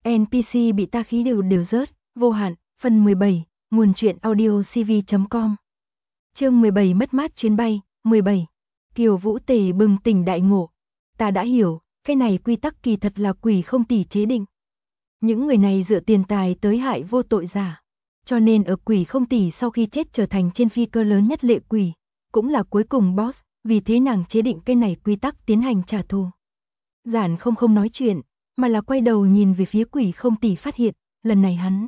NPC bị ta khí đều rớt, vô hạn, phần 17, nguồn truyện audio cv.com. Chương 17 mất mát chuyến bay, 17. Kiều Vũ Tề bừng tỉnh đại ngộ. Ta đã hiểu, cái này quy tắc kỳ thật là Quỷ Không Tỷ chế định. Những người này dựa tiền tài tới hại vô tội giả. Cho nên ở Quỷ Không Tỷ sau khi chết trở thành trên phi cơ lớn nhất lệ quỷ, cũng là cuối cùng boss, vì thế nàng chế định cái này quy tắc tiến hành trả thù. Giản không nói chuyện, mà là quay đầu nhìn về phía Quỷ Không Tỷ, phát hiện, lần này hắn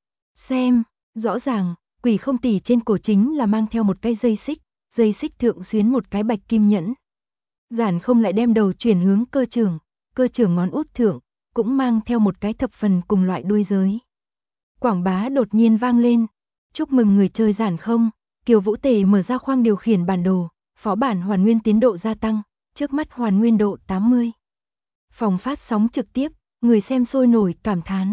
xem, rõ ràng, Quỷ Không Tỷ trên cổ chính là mang theo một cái dây xích thượng xuyến một cái bạch kim nhẫn. Giản không lại đem đầu chuyển hướng cơ trưởng ngón út thượng, cũng mang theo một cái thập phần cùng loại đuôi giới. Quảng bá đột nhiên vang lên, chúc mừng người chơi Giản không, Kiều Vũ Tề mở ra khoang điều khiển bản đồ, phó bản hoàn nguyên tiến độ gia tăng, trước mắt hoàn nguyên độ 80. Phòng phát sóng trực tiếp, người xem sôi nổi cảm thán.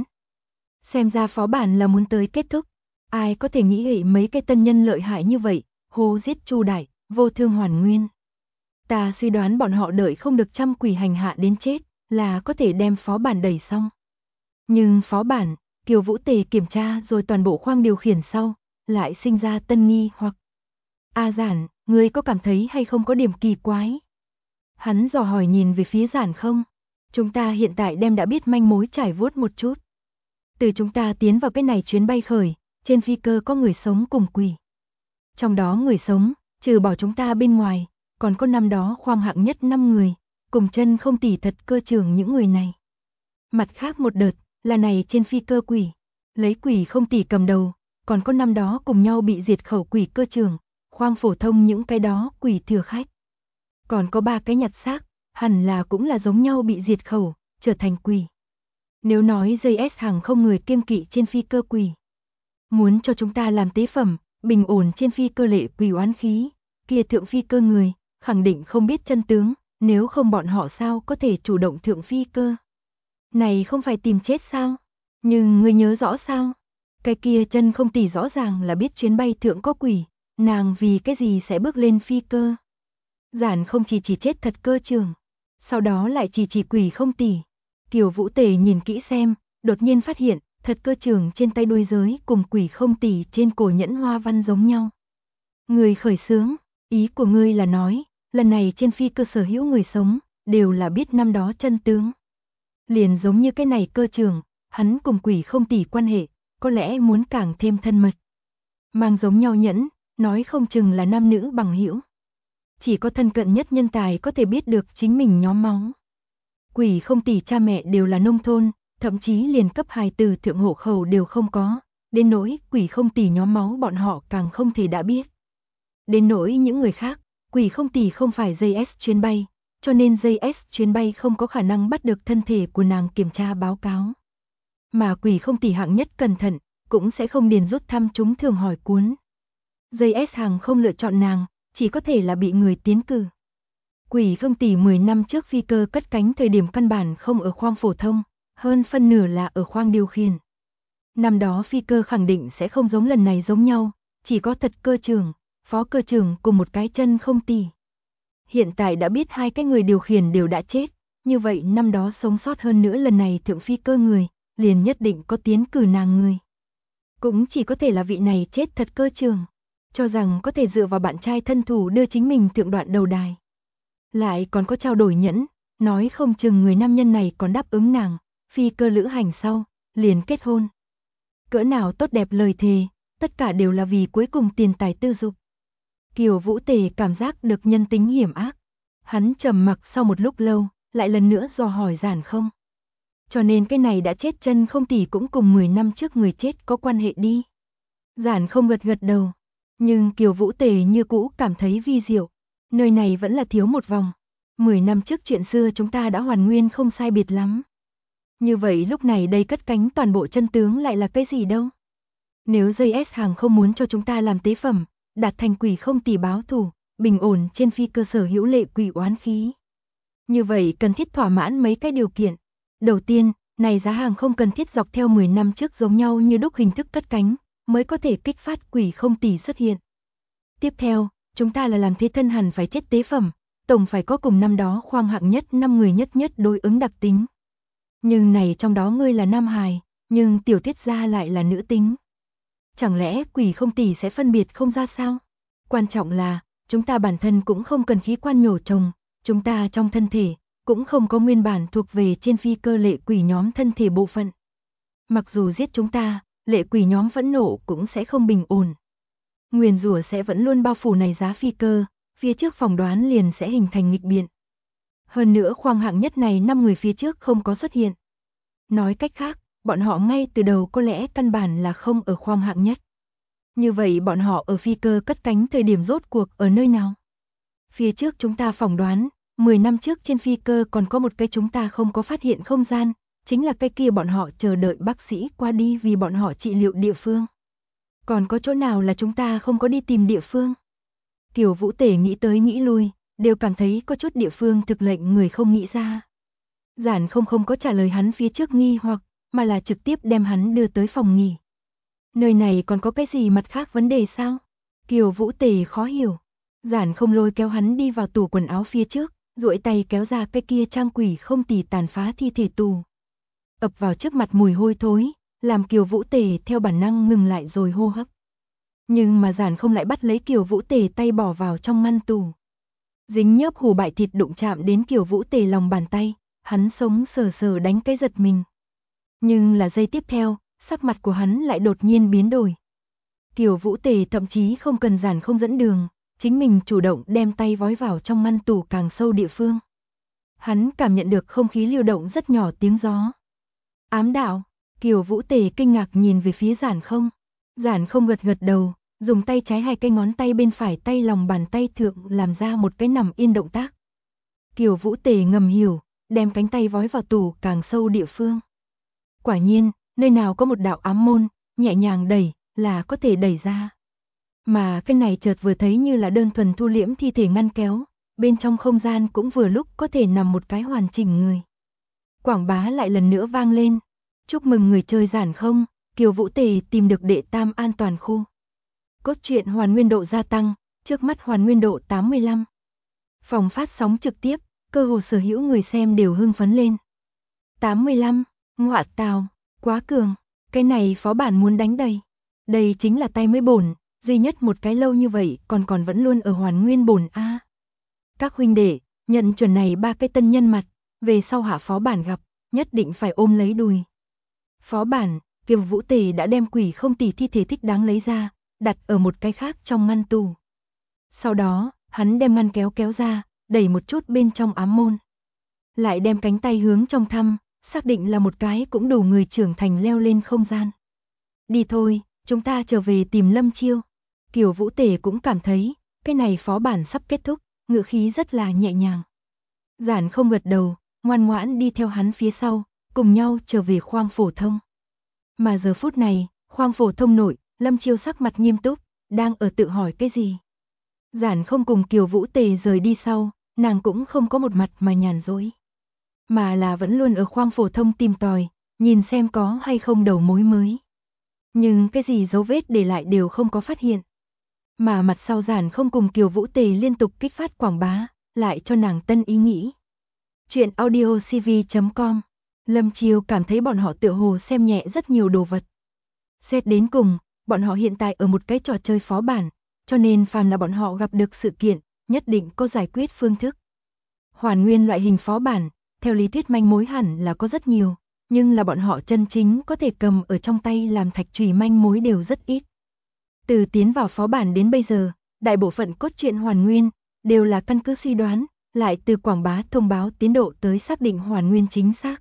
Xem ra phó bản là muốn tới kết thúc, ai có thể nghĩ hệ mấy cái tân nhân lợi hại như vậy, hô giết Chu Đại, vô thương hoàn nguyên. Ta suy đoán bọn họ đợi không được trăm quỷ hành hạ đến chết, là có thể đem phó bản đẩy xong. Nhưng phó bản, Kiều Vũ Tề kiểm tra rồi toàn bộ khoang điều khiển sau, lại sinh ra tân nghi hoặc. Giản, ngươi có cảm thấy hay không có điểm kỳ quái? Hắn dò hỏi nhìn về phía Giản không. Chúng ta hiện tại đem đã biết manh mối trải vuốt một chút. Từ chúng ta tiến vào cái này chuyến bay khởi, trên phi cơ có người sống cùng quỷ. Trong đó người sống, trừ bỏ chúng ta bên ngoài, còn có năm đó khoang hạng nhất 5 người, cùng chân không tỷ thật cơ trưởng những người này. Mặt khác một đợt, là này trên phi cơ quỷ, lấy Quỷ Không Tỷ cầm đầu, còn có năm đó cùng nhau bị diệt khẩu quỷ cơ trưởng, khoang phổ thông những cái đó quỷ thừa khách. Còn có 3 cái nhặt xác, hẳn là cũng là giống nhau bị diệt khẩu, trở thành quỷ. Nếu nói JS hàng không người kiêng kỵ trên phi cơ quỷ, muốn cho chúng ta làm tế phẩm, bình ổn trên phi cơ lệ quỷ oán khí, kia thượng phi cơ người, khẳng định không biết chân tướng, nếu không bọn họ sao có thể chủ động thượng phi cơ. Này không phải tìm chết sao? Nhưng ngươi nhớ rõ sao? Cái kia chân không tỷ rõ ràng là biết chuyến bay thượng có quỷ, nàng vì cái gì sẽ bước lên phi cơ? Giản không chỉ chết thật cơ trưởng, sau đó lại chỉ Quỷ Không Tỷ. Kiều Vũ Tề nhìn kỹ xem, đột nhiên phát hiện, thật cơ trưởng trên tay đuôi giới cùng Quỷ Không Tỷ trên cổ nhẫn hoa văn giống nhau. Người khởi xướng, ý của ngươi là nói, lần này trên phi cơ sở hữu người sống, đều là biết năm đó chân tướng. Liền giống như cái này cơ trưởng, hắn cùng Quỷ Không Tỷ quan hệ, có lẽ muốn càng thêm thân mật. Mang giống nhau nhẫn, nói không chừng là nam nữ bằng hữu. Chỉ có thân cận nhất nhân tài có thể biết được chính mình nhóm máu. Quỷ Không Tỷ cha mẹ đều là nông thôn, thậm chí liền cấp hài tử thượng hộ khẩu đều không có, đến nỗi Quỷ Không Tỷ nhóm máu bọn họ càng không thể đã biết. Đến nỗi những người khác, Quỷ Không Tỷ không phải JS chuyến bay, cho nên JS chuyến bay không có khả năng bắt được thân thể của nàng kiểm tra báo cáo. Mà Quỷ Không Tỷ hạng nhất cẩn thận, cũng sẽ không điền rút thăm chúng thường hỏi cuốn. JS hàng không lựa chọn nàng, chỉ có thể là bị người tiến cử. Quỷ Không Tỷ 10 năm trước phi cơ cất cánh thời điểm căn bản không ở khoang phổ thông, hơn phân nửa là ở khoang điều khiển. Năm đó phi cơ khẳng định sẽ không giống lần này giống nhau, chỉ có thật cơ trưởng, phó cơ trưởng cùng một cái chân không tỷ. Hiện tại đã biết 2 cái người điều khiển đều đã chết, như vậy năm đó sống sót hơn nữa lần này thượng phi cơ người, liền nhất định có tiến cử nàng người. Cũng chỉ có thể là vị này chết thật cơ trưởng, cho rằng có thể dựa vào bạn trai thân thủ đưa chính mình thượng đoạn đầu đài. Lại còn có trao đổi nhẫn, nói không chừng người nam nhân này còn đáp ứng nàng, phi cơ lữ hành sau, liền kết hôn. Cỡ nào tốt đẹp lời thề, tất cả đều là vì cuối cùng tiền tài tư dục. Kiều Vũ Tề cảm giác được nhân tính hiểm ác. Hắn trầm mặc sau một lúc lâu, lại lần nữa dò hỏi Giản không. Cho nên cái này đã chết chân không tỷ cũng cùng 10 năm trước người chết có quan hệ đi. Giản không gật đầu, nhưng Kiều Vũ Tề như cũ cảm thấy vi diệu. Nơi này vẫn là thiếu một vòng. 10 năm trước chuyện xưa chúng ta đã hoàn nguyên không sai biệt lắm. Như vậy lúc này đây cất cánh toàn bộ chân tướng lại là cái gì đâu? Nếu JS hàng không muốn cho chúng ta làm tế phẩm, đạt thành Quỷ Không Tỷ báo thù, bình ổn trên phi cơ sở hữu lệ quỷ oán khí. Như vậy cần thiết thỏa mãn mấy cái điều kiện. Đầu tiên, này giá hàng không cần thiết dọc theo 10 năm trước giống nhau như đúc hình thức cất cánh, mới có thể kích phát Quỷ Không Tỷ xuất hiện. Tiếp theo, chúng ta là làm thế thân hẳn phải chết tế phẩm, tổng phải có cùng năm đó khoang hạng nhất 5 người nhất đối ứng đặc tính. Nhưng này trong đó ngươi là nam hài, nhưng tiểu thuyết gia lại là nữ tính. Chẳng lẽ quỷ không tỷ sẽ phân biệt không ra sao? Quan trọng là, chúng ta bản thân cũng không cần khí quan nhổ trồng, chúng ta trong thân thể, cũng không có nguyên bản thuộc về trên phi cơ lệ quỷ nhóm thân thể bộ phận. Mặc dù giết chúng ta, lệ quỷ nhóm phẫn nộ cũng sẽ không bình ổn. Nguyền rủa sẽ vẫn luôn bao phủ này giá phi cơ, phía trước phỏng đoán liền sẽ hình thành nghịch biện. Hơn nữa khoang hạng nhất này 5 người phía trước không có xuất hiện. Nói cách khác, bọn họ ngay từ đầu có lẽ căn bản là không ở khoang hạng nhất. Như vậy bọn họ ở phi cơ cất cánh thời điểm rốt cuộc ở nơi nào? Phía trước chúng ta phỏng đoán, 10 năm trước trên phi cơ còn có một cái chúng ta không có phát hiện không gian, chính là cái kia bọn họ chờ đợi bác sĩ qua đi vì bọn họ trị liệu địa phương. Còn có chỗ nào là chúng ta không có đi tìm địa phương? Kiều Vũ Tể nghĩ tới nghĩ lui, đều cảm thấy có chút địa phương thực lệnh người không nghĩ ra. Giản không có trả lời hắn phía trước nghi hoặc, mà là trực tiếp đem hắn đưa tới phòng nghỉ. Nơi này còn có cái gì mặt khác vấn đề sao? Kiều Vũ Tể khó hiểu. Giản không lôi kéo hắn đi vào tủ quần áo phía trước, duỗi tay kéo ra cái kia trang quỷ không tỉ tàn phá thi thể tù. Ập vào trước mặt mùi hôi thối, làm Kiều Vũ Tể theo bản năng ngừng lại rồi hô hấp. Nhưng mà Giản không lại bắt lấy Kiều Vũ Tể tay bỏ vào trong ngăn tù. Dính nhớp hủ bại thịt đụng chạm đến Kiều Vũ Tể lòng bàn tay, hắn sống sờ sờ đánh cái giật mình. Nhưng là giây tiếp theo, sắc mặt của hắn lại đột nhiên biến đổi. Kiều Vũ Tể thậm chí không cần Giản không dẫn đường, chính mình chủ động đem tay vói vào trong ngăn tủ càng sâu địa phương. Hắn cảm nhận được không khí lưu động rất nhỏ tiếng gió. Ám đạo, Kiều Vũ Tể kinh ngạc nhìn về phía Giản không. Giản không gật gật đầu, dùng tay trái hai cái ngón tay bên phải tay lòng bàn tay thượng làm ra một cái nằm yên động tác. Kiều Vũ Tể ngầm hiểu, đem cánh tay vói vào tủ càng sâu địa phương. Quả nhiên, nơi nào có một đạo ám môn, nhẹ nhàng đẩy, là có thể đẩy ra. Mà cái này chợt vừa thấy như là đơn thuần thu liễm thi thể ngăn kéo, bên trong không gian cũng vừa lúc có thể nằm một cái hoàn chỉnh người. Quảng bá lại lần nữa vang lên. Chúc mừng người chơi Giản không, Kiều Vũ Tể tìm được đệ tam an toàn khu. Cốt truyện hoàn nguyên độ gia tăng, trước mắt hoàn nguyên độ 85. Phòng phát sóng trực tiếp, cơ hồ sở hữu người xem đều hưng phấn lên. 85, ngọa tào, quá cường, cái này phó bản muốn đánh đầy. Đây chính là tay mới bổn, duy nhất một cái lâu như vậy còn vẫn luôn ở hoàn nguyên bổn A. Các huynh đệ, nhận chuẩn này ba cái tân nhân mặt, về sau hạ phó bản gặp, nhất định phải ôm lấy đùi. Phó bản, Kiều Vũ Tể đã đem quỷ không tỉ thi thể thích đáng lấy ra, đặt ở một cái khác trong ngăn tủ. Sau đó, hắn đem ngăn kéo ra, đẩy một chút bên trong ám môn. Lại đem cánh tay hướng trong thăm, xác định là một cái cũng đủ người trưởng thành leo lên không gian. Đi thôi, chúng ta trở về tìm Lâm Chiêu. Kiều Vũ Tể cũng cảm thấy, cái này phó bản sắp kết thúc, ngữ khí rất là nhẹ nhàng. Giản không gật đầu, ngoan ngoãn đi theo hắn phía sau, cùng nhau trở về khoang phổ thông. Mà giờ phút này, khoang phổ thông nội, Lâm Chiêu sắc mặt nghiêm túc, đang ở tự hỏi cái gì. Giản không cùng Kiều Vũ Tể rời đi sau, nàng cũng không có một mặt mà nhàn dối. Mà là vẫn luôn ở khoang phổ thông tìm tòi, nhìn xem có hay không đầu mối mới. Nhưng cái gì dấu vết để lại đều không có phát hiện. Mà mặt sau Giản không cùng Kiều Vũ Tể liên tục kích phát quảng bá, lại cho nàng tân ý nghĩ. Chuyện audiocv.com. Lâm Chiêu cảm thấy bọn họ tựa hồ xem nhẹ rất nhiều đồ vật. Xét đến cùng, bọn họ hiện tại ở một cái trò chơi phó bản, cho nên phàm là bọn họ gặp được sự kiện, nhất định có giải quyết phương thức. Hoàn nguyên loại hình phó bản, theo lý thuyết manh mối hẳn là có rất nhiều, nhưng là bọn họ chân chính có thể cầm ở trong tay làm thạch chùy manh mối đều rất ít. Từ tiến vào phó bản đến bây giờ, đại bộ phận cốt truyện hoàn nguyên, đều là căn cứ suy đoán, lại từ quảng bá thông báo tiến độ tới xác định hoàn nguyên chính xác.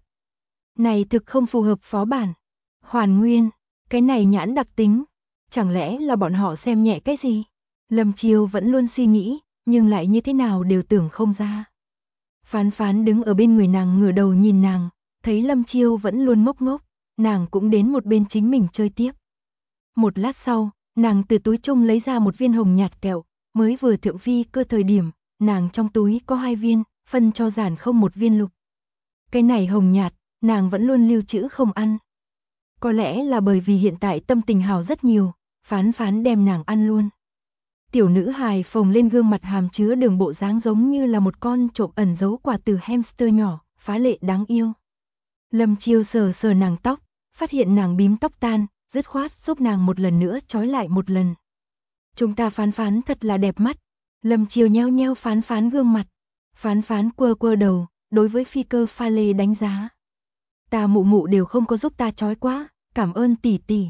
Này thực không phù hợp phó bản. Hoàn nguyên, cái này nhãn đặc tính, chẳng lẽ là bọn họ xem nhẹ cái gì? Lâm Chiêu vẫn luôn suy nghĩ, nhưng lại như thế nào đều tưởng không ra. Phán Phán đứng ở bên người nàng ngửa đầu nhìn nàng, thấy Lâm Chiêu vẫn luôn ngốc ngốc, nàng cũng đến một bên chính mình chơi tiếp. Một lát sau, nàng từ túi chung lấy ra một viên hồng nhạt kẹo, mới vừa thượng phi cơ thời điểm, nàng trong túi có 2 viên, phân cho Giản không một viên lục. Cái này hồng nhạt, nàng vẫn luôn lưu trữ không ăn. Có lẽ là bởi vì hiện tại tâm tình hào rất nhiều, Phán đem nàng ăn luôn. Tiểu nữ hài phồng lên gương mặt hàm chứa đường bộ dáng giống như là một con trộm ẩn giấu quà từ hamster nhỏ, phá lệ đáng yêu. Lâm Chiêu sờ sờ nàng tóc, phát hiện nàng bím tóc tan, dứt khoát giúp nàng một lần nữa trói lại một lần. Chúng ta Phán Phán thật là đẹp mắt. Lâm Chiêu nheo nheo Phán Phán gương mặt. Phán Phán quơ quơ đầu, đối với phi cơ pha lê đánh giá. Ta mụ mụ đều không có giúp ta trói quá, cảm ơn tỷ tỷ.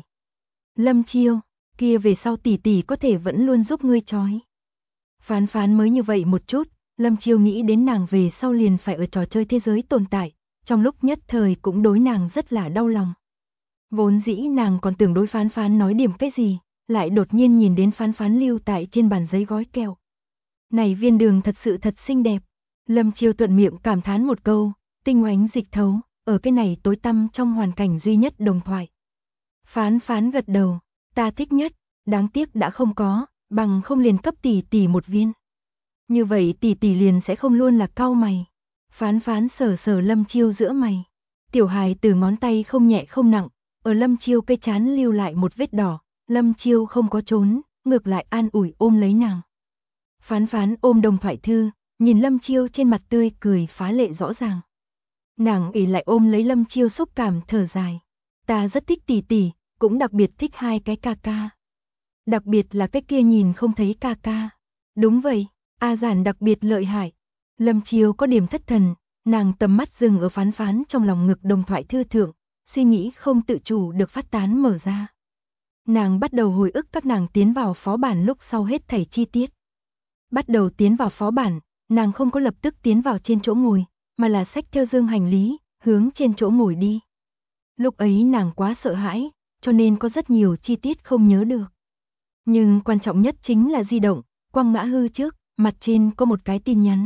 Lâm Chiêu, kia về sau tỷ tỷ có thể vẫn luôn giúp ngươi trói. Phán Phán mới như vậy một chút, Lâm Chiêu nghĩ đến nàng về sau liền phải ở trò chơi thế giới tồn tại, trong lúc nhất thời cũng đối nàng rất là đau lòng. Vốn dĩ nàng còn tưởng đối Phán Phán nói điểm cái gì, lại đột nhiên nhìn đến Phán Phán lưu tại trên bàn giấy gói kẹo. Này viên đường thật sự thật xinh đẹp. Lâm Chiêu thuận miệng cảm thán một câu, tinh oánh dịch thấu, ở cái này tối tăm trong hoàn cảnh duy nhất đồng thoại. Phán Phán gật đầu, ta thích nhất, đáng tiếc đã không có, bằng không liền cấp tỷ tỷ một viên. Như vậy tỷ tỷ liền sẽ không luôn là cau mày. Phán Phán sờ sờ Lâm Chiêu giữa mày. Tiểu hài từ ngón tay không nhẹ không nặng, ở Lâm Chiêu cây trán lưu lại một vết đỏ, Lâm Chiêu không có trốn, ngược lại an ủi ôm lấy nàng. Phán Phán ôm đồng thoại thư, nhìn Lâm Chiêu trên mặt tươi cười phá lệ rõ ràng. Nàng ỉ lại ôm lấy Lâm Chiêu xúc cảm thở dài. Ta rất thích tỷ tỷ, cũng đặc biệt thích hai cái ca ca. Đặc biệt là cái kia nhìn không thấy ca ca. Đúng vậy, A Giản đặc biệt lợi hại. Lâm Chiêu có điểm thất thần, nàng tầm mắt dừng ở Phán Phán trong lòng ngực đồng thoại thư thượng, suy nghĩ không tự chủ được phát tán mở ra. Nàng bắt đầu hồi ức các nàng tiến vào phó bản lúc sau hết thảy chi tiết. Bắt đầu tiến vào phó bản, nàng không có lập tức tiến vào trên chỗ ngồi, mà là xách theo dương hành lý, hướng trên chỗ ngồi đi. Lúc ấy nàng quá sợ hãi, cho nên có rất nhiều chi tiết không nhớ được. Nhưng quan trọng nhất chính là di động, quăng ngã hư trước, mặt trên có một cái tin nhắn.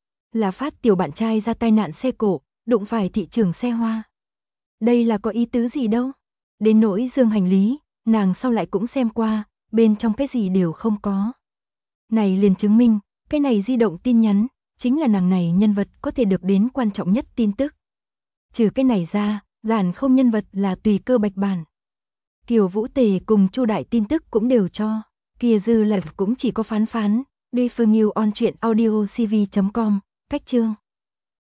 Là Phát tiểu bạn trai ra tai nạn xe cộ, đụng phải thị trường xe hoa. Đây là có ý tứ gì đâu. Đến nỗi dương hành lý, nàng sau lại cũng xem qua, bên trong cái gì đều không có. Này liền chứng minh, cái này di động tin nhắn, chính là nàng này nhân vật có thể được đến quan trọng nhất tin tức. Trừ cái này ra, Giản không nhân vật là tùy cơ bạch bản. Kiều Vũ Tề cùng Chu Đại tin tức cũng đều cho, kia dư lại cũng chỉ có Phán Phán, đi phương yêu on truyện audio cv.com, cách chương.